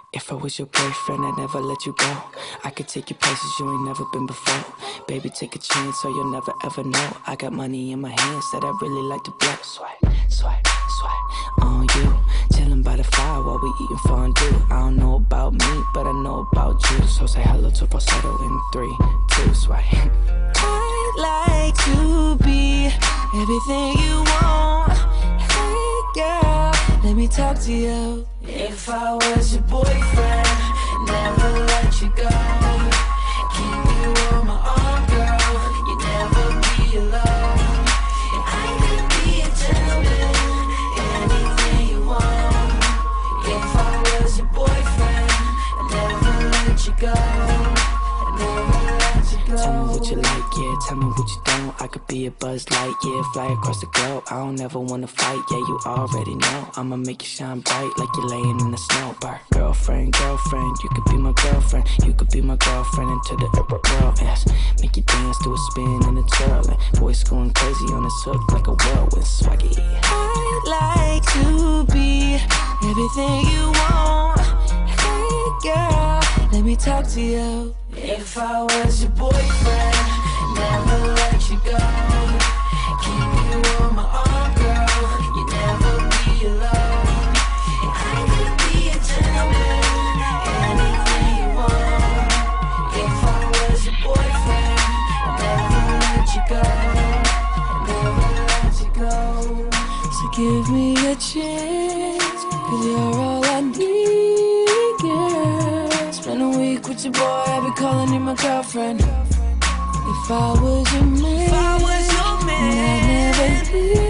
If I was your boyfriend, I'd never let you go. I could take you places you ain't never been before. Baby, take a chance so you'll never ever know. I got money in my hands that I really like to blow. Swipe, swipe, swipe on you. Chilling by the fire while we eating fondue. I don't know about me, but I know about you. So say hello to falsetto in 3, 2, swipe. I'd like to be everything you want. Hey girl, let me talk to you. If I was your boyfriend, never let you go. Keep you on my arm, girl. You never be alone. And I could be a gentleman, anything you want. If I was your boyfriend, I'd never let you go. I'd never let you go. Tell me what you like, yeah, tell me what you don't. I could be a Buzz Light, yeah, fly across the globe. I don't ever wanna fight, yeah, you already know. I'ma make you shine bright like you're laying in the snow. Bar. Girlfriend, girlfriend, you could be my girlfriend. You could be my girlfriend until the world ends. Make you dance to a spin and a twirl. And voice going crazy on this hook like a whirlwind swaggy. I'd like to be everything you want. Hey girl, let me talk to you. If I was your boyfriend, never let you go. Keep you on my arm, girl. You never be alone. And I could be a gentleman, anything you want. If I was your boyfriend, I'd never let you go. I'd never let you go. So give me a chance, 'cause you're all I need, girl. Spend a week with your boy, I'll be calling you my girlfriend. If I was your man, I'd never leave.